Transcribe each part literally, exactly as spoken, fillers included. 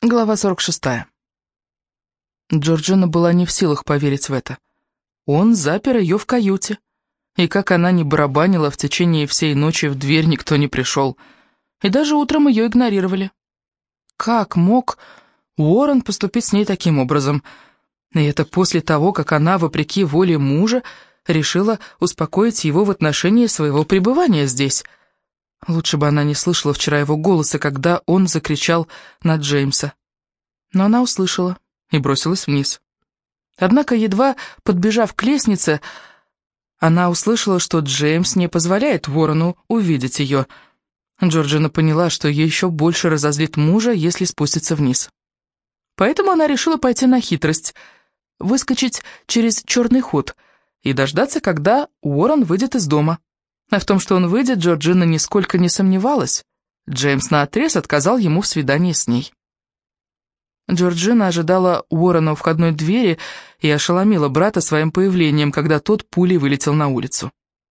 Глава сорок шестая. Джорджина была не в силах поверить в это. Он запер ее в каюте. И как она ни барабанила, в течение всей ночи в дверь никто не пришел. И даже утром ее игнорировали. Как мог Уоррен поступить с ней таким образом? И это после того, как она, вопреки воле мужа, решила успокоить его в отношении своего пребывания здесь. Лучше бы она не слышала вчера его голоса, когда он закричал на Джеймса. Но она услышала и бросилась вниз. Однако, едва подбежав к лестнице, она услышала, что Джеймс не позволяет Уоррену увидеть ее. Джорджина поняла, что ей еще больше разозлит мужа, если спустится вниз. Поэтому она решила пойти на хитрость, выскочить через черный ход и дождаться, когда Уоррен выйдет из дома. А в том, что он выйдет, Джорджина нисколько не сомневалась. Джеймс наотрез отказал ему в свидании с ней. Джорджина ожидала Уоррена у входной двери и ошеломила брата своим появлением, когда тот пулей вылетел на улицу.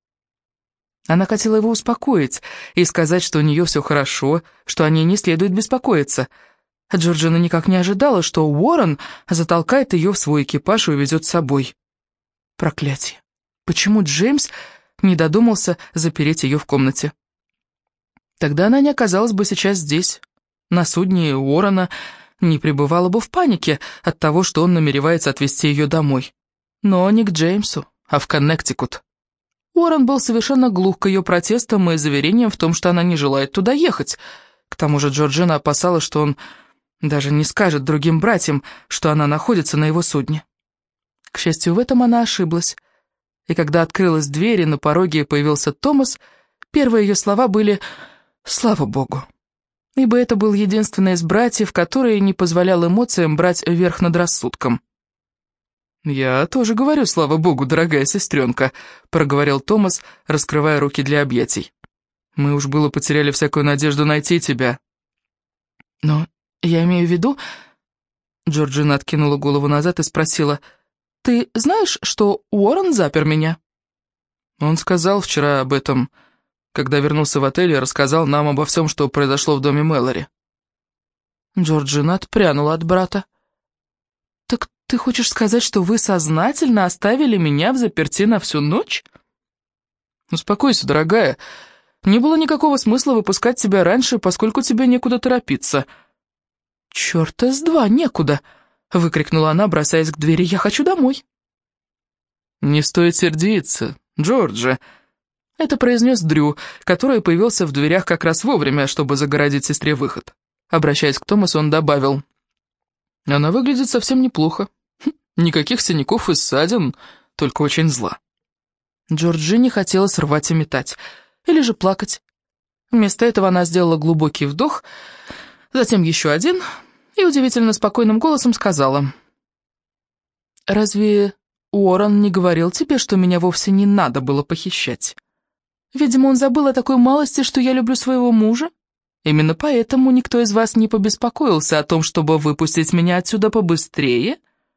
Она хотела его успокоить и сказать, что у нее все хорошо, что о ней не следует беспокоиться. Джорджина никак не ожидала, что Уоррен затолкает ее в свой экипаж и увезет с собой. Проклятие! Почему Джеймс не додумался запереть ее в комнате? Тогда она не оказалась бы сейчас здесь. На судне Уоррена не пребывала бы в панике от того, что он намеревается отвезти ее домой. Но не к Джеймсу, а в Коннектикут. Уоррен был совершенно глух к ее протестам и заверениям в том, что она не желает туда ехать. К тому же Джорджина опасалась, что он даже не скажет другим братьям, что она находится на его судне. К счастью, в этом она ошиблась. И когда открылась дверь и на пороге появился Томас, первые ее слова были «Слава Богу», ибо это был единственный из братьев, который не позволял эмоциям брать верх над рассудком. «Я тоже говорю, слава Богу, дорогая сестренка», — проговорил Томас, раскрывая руки для объятий. «Мы уж было потеряли всякую надежду найти тебя». «Но я имею в виду...» Джорджина откинула голову назад и спросила: «Ты знаешь, что Уоррен запер меня?» Он сказал вчера об этом, когда вернулся в отель и рассказал нам обо всем, что произошло в доме Мэлори. Джорджина отпрянула от брата. «Так ты хочешь сказать, что вы сознательно оставили меня взаперти на всю ночь?» «Успокойся, дорогая. Не было никакого смысла выпускать тебя раньше, поскольку тебе некуда торопиться». «Чёрта с два, некуда!» — выкрикнула она, бросаясь к двери. «Я хочу домой». «Не стоит сердиться, Джорджи», — это произнес Дрю, который появился в дверях как раз вовремя, чтобы загородить сестре выход. Обращаясь к Томасу, он добавил: «Она выглядит совсем неплохо. Хм, никаких синяков и ссадин, только очень зла». Джорджине хотелось рвать и метать, или же плакать. Вместо этого она сделала глубокий вдох, затем еще один, и удивительно спокойным голосом сказала: «Разве Уоррен не говорил тебе, что меня вовсе не надо было похищать? Видимо, он забыл о такой малости, что я люблю своего мужа. Именно поэтому никто из вас не побеспокоился о том, чтобы выпустить меня отсюда побыстрее».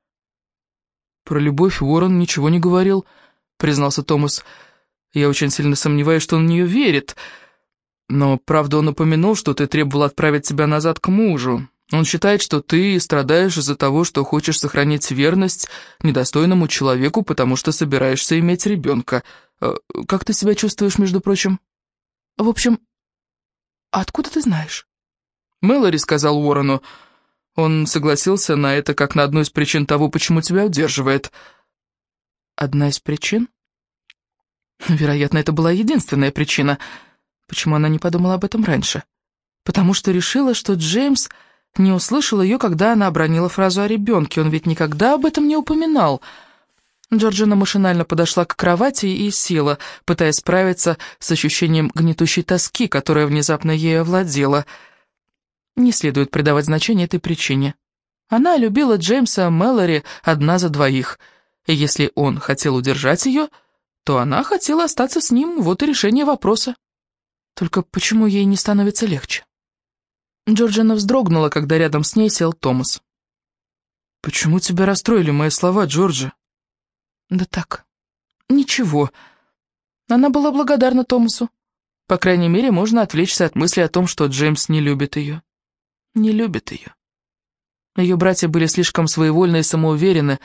«Про любовь Уоррен ничего не говорил», — признался Томас. «Я очень сильно сомневаюсь, что он в нее верит. Но, правда, он упомянул, что ты требовал отправить тебя назад к мужу. Он считает, что ты страдаешь из-за того, что хочешь сохранить верность недостойному человеку, потому что собираешься иметь ребенка. Как ты себя чувствуешь, между прочим?» «В общем, откуда ты знаешь?» «Мэлори сказал Уоррену. Он согласился на это как на одну из причин того, почему тебя удерживает». «Одна из причин?» Вероятно, это была единственная причина. Почему она не подумала об этом раньше? Потому что решила, что Джеймс не услышал ее, когда она обронила фразу о ребенке. Он ведь никогда об этом не упоминал. Джорджина машинально подошла к кровати и села, пытаясь справиться с ощущением гнетущей тоски, которая внезапно ею овладела. Не следует придавать значение этой причине. Она любила Джеймса Мэлори одна за двоих, и если он хотел удержать ее, то она хотела остаться с ним, вот и решение вопроса. Только почему ей не становится легче? Джорджина вздрогнула, когда рядом с ней сел Томас. «Почему тебя расстроили мои слова, Джорджи?» «Да так, ничего». Она была благодарна Томасу. По крайней мере, можно отвлечься от мысли о том, что Джеймс не любит ее. Не любит ее. Ее братья были слишком своевольны и самоуверены.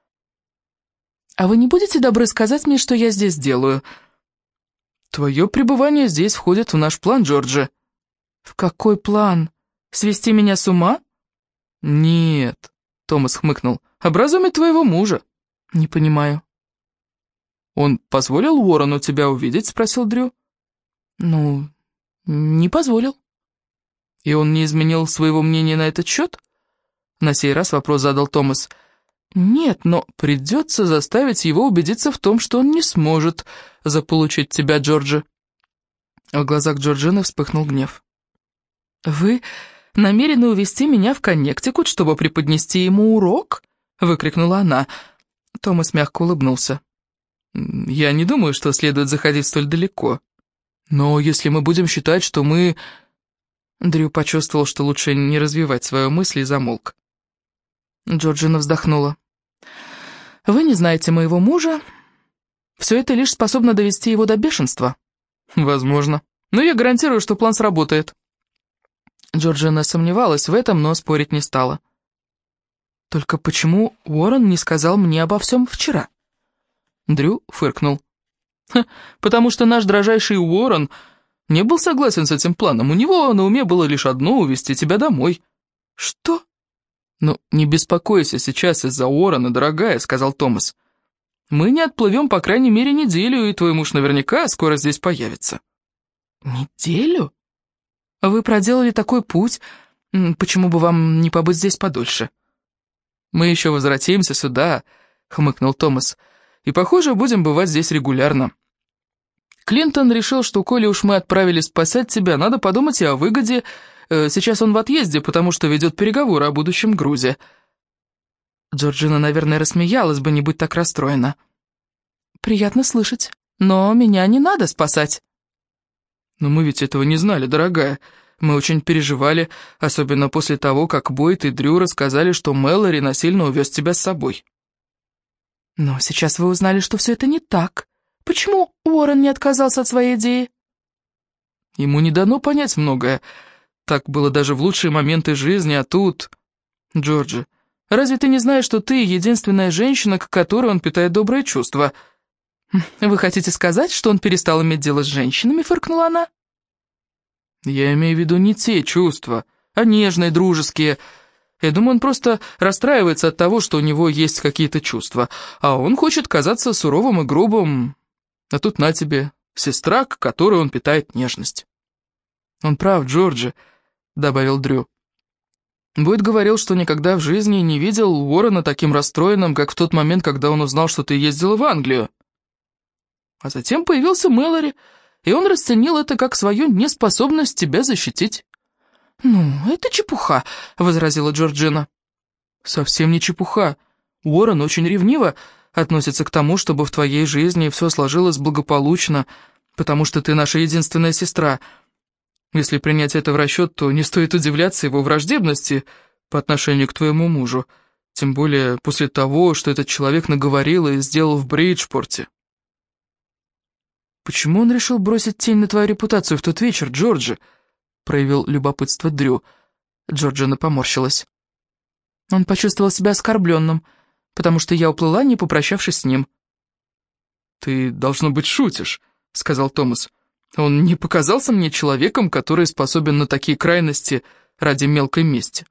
«А вы не будете добры сказать мне, что я здесь делаю?» «Твое пребывание здесь входит в наш план, Джорджи». «В какой план? Свести меня с ума?» «Нет», — Томас хмыкнул, — «образумить твоего мужа». «Не понимаю». «Он позволил Уоррену тебя увидеть?» — спросил Дрю. «Ну, не позволил». «И он не изменил своего мнения на этот счет?» На сей раз вопрос задал Томас. «Нет, но придется заставить его убедиться в том, что он не сможет заполучить тебя, Джорджи». В глазах Джорджины вспыхнул гнев. «Вы намерены увезти меня в Коннектикут, чтобы преподнести ему урок?» — выкрикнула она. Томас мягко улыбнулся. «Я не думаю, что следует заходить столь далеко. Но если мы будем считать, что мы...» Дрю почувствовал, что лучше не развивать свою мысль, и замолк. Джорджина вздохнула. «Вы не знаете моего мужа. Все это лишь способно довести его до бешенства». «Возможно. Но я гарантирую, что план сработает». Джорджина сомневалась в этом, но спорить не стала. «Только почему Уоррен не сказал мне обо всем вчера?» Дрю фыркнул. «Потому что наш дрожайший Уоррен не был согласен с этим планом. У него на уме было лишь одно — увезти тебя домой». «Что?» «Ну, не беспокойся сейчас из-за Уоррена, дорогая», — сказал Томас. «Мы не отплывем, по крайней мере, неделю, и твой муж наверняка скоро здесь появится». «Неделю? Вы проделали такой путь. Почему бы вам не побыть здесь подольше?» «Мы еще возвратимся сюда», — хмыкнул Томас, «и, похоже, будем бывать здесь регулярно. Клинтон решил, что коли уж мы отправились спасать тебя, надо подумать и о выгоде. Сейчас он в отъезде, потому что ведет переговоры о будущем грузе». Джорджина, наверное, рассмеялась бы, не будь так расстроена. «Приятно слышать, но меня не надо спасать». «Но мы ведь этого не знали, дорогая. Мы очень переживали, особенно после того, как Бойд и Дрю рассказали, что Мэлори насильно увез тебя с собой». «Но сейчас вы узнали, что все это не так. Почему Уоррен не отказался от своей идеи?» «Ему не дано понять многое. Так было даже в лучшие моменты жизни, а тут...» «Джорджи, разве ты не знаешь, что ты единственная женщина, к которой он питает добрые чувства?» «Вы хотите сказать, что он перестал иметь дело с женщинами?» — фыркнула она. «Я имею в виду не те чувства, а нежные, дружеские. Я думаю, он просто расстраивается от того, что у него есть какие-то чувства, а он хочет казаться суровым и грубым. А тут на тебе сестра, к которой он питает нежность». «Он прав, Джорджи», — добавил Дрю. «Бойд говорил, что никогда в жизни не видел Уоррена таким расстроенным, как в тот момент, когда он узнал, что ты ездила в Англию. А затем появился Мэлори, и он расценил это как свою неспособность тебя защитить». «Ну, это чепуха», — возразила Джорджина. «Совсем не чепуха. Уоррен очень ревниво относится к тому, чтобы в твоей жизни все сложилось благополучно, потому что ты наша единственная сестра. Если принять это в расчет, то не стоит удивляться его враждебности по отношению к твоему мужу, тем более после того, что этот человек наговорил и сделал в Бриджпорте». «Почему он решил бросить тень на твою репутацию в тот вечер, Джорджи?» — проявил любопытство Дрю. Джорджина поморщилась. «Он почувствовал себя оскорбленным, потому что я уплыла, не попрощавшись с ним». «Ты, должно быть, шутишь», — сказал Томас. «Он не показался мне человеком, который способен на такие крайности ради мелкой мести».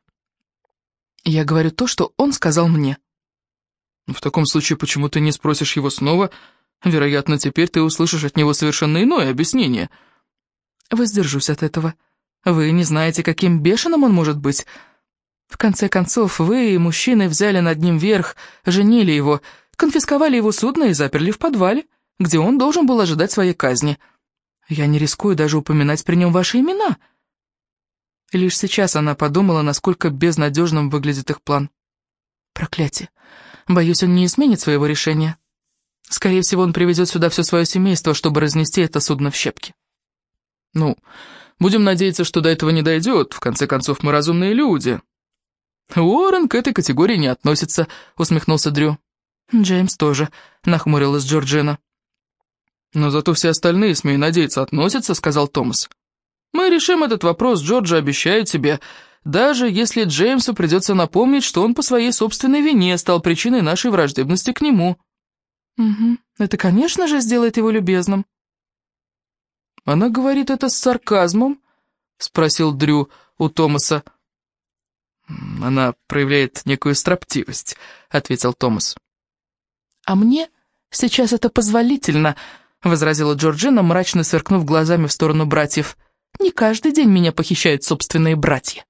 «Я говорю то, что он сказал мне». «В таком случае, почему ты не спросишь его снова? Вероятно, теперь ты услышишь от него совершенно иное объяснение». «Воздержусь от этого. Вы не знаете, каким бешеным он может быть. В конце концов, вы, мужчины, взяли над ним верх, женили его, конфисковали его судно и заперли в подвале, где он должен был ожидать своей казни. Я не рискую даже упоминать при нем ваши имена». Лишь сейчас она подумала, насколько безнадежным выглядит их план. «Проклятие. Боюсь, он не изменит своего решения. Скорее всего, он привезет сюда все свое семейство, чтобы разнести это судно в щепки». «Ну, будем надеяться, что до этого не дойдет. В конце концов, мы разумные люди». «Уоррен к этой категории не относится», — усмехнулся Дрю. «Джеймс тоже», — нахмурилась Джорджина. «Но зато все остальные, смею надеяться, относятся», — сказал Томас. «Мы решим этот вопрос, Джорджи, обещаю тебе. даже если Джеймсу придется напомнить, что он по своей собственной вине стал причиной нашей враждебности к нему». «Угу, это, конечно же, сделает его любезным». «Она говорит это с сарказмом?» — спросил Дрю у Томаса. «Она проявляет некую строптивость», — ответил Томас. «А мне сейчас это позволительно», — возразила Джорджина, мрачно сверкнув глазами в сторону братьев. «Не каждый день меня похищают собственные братья».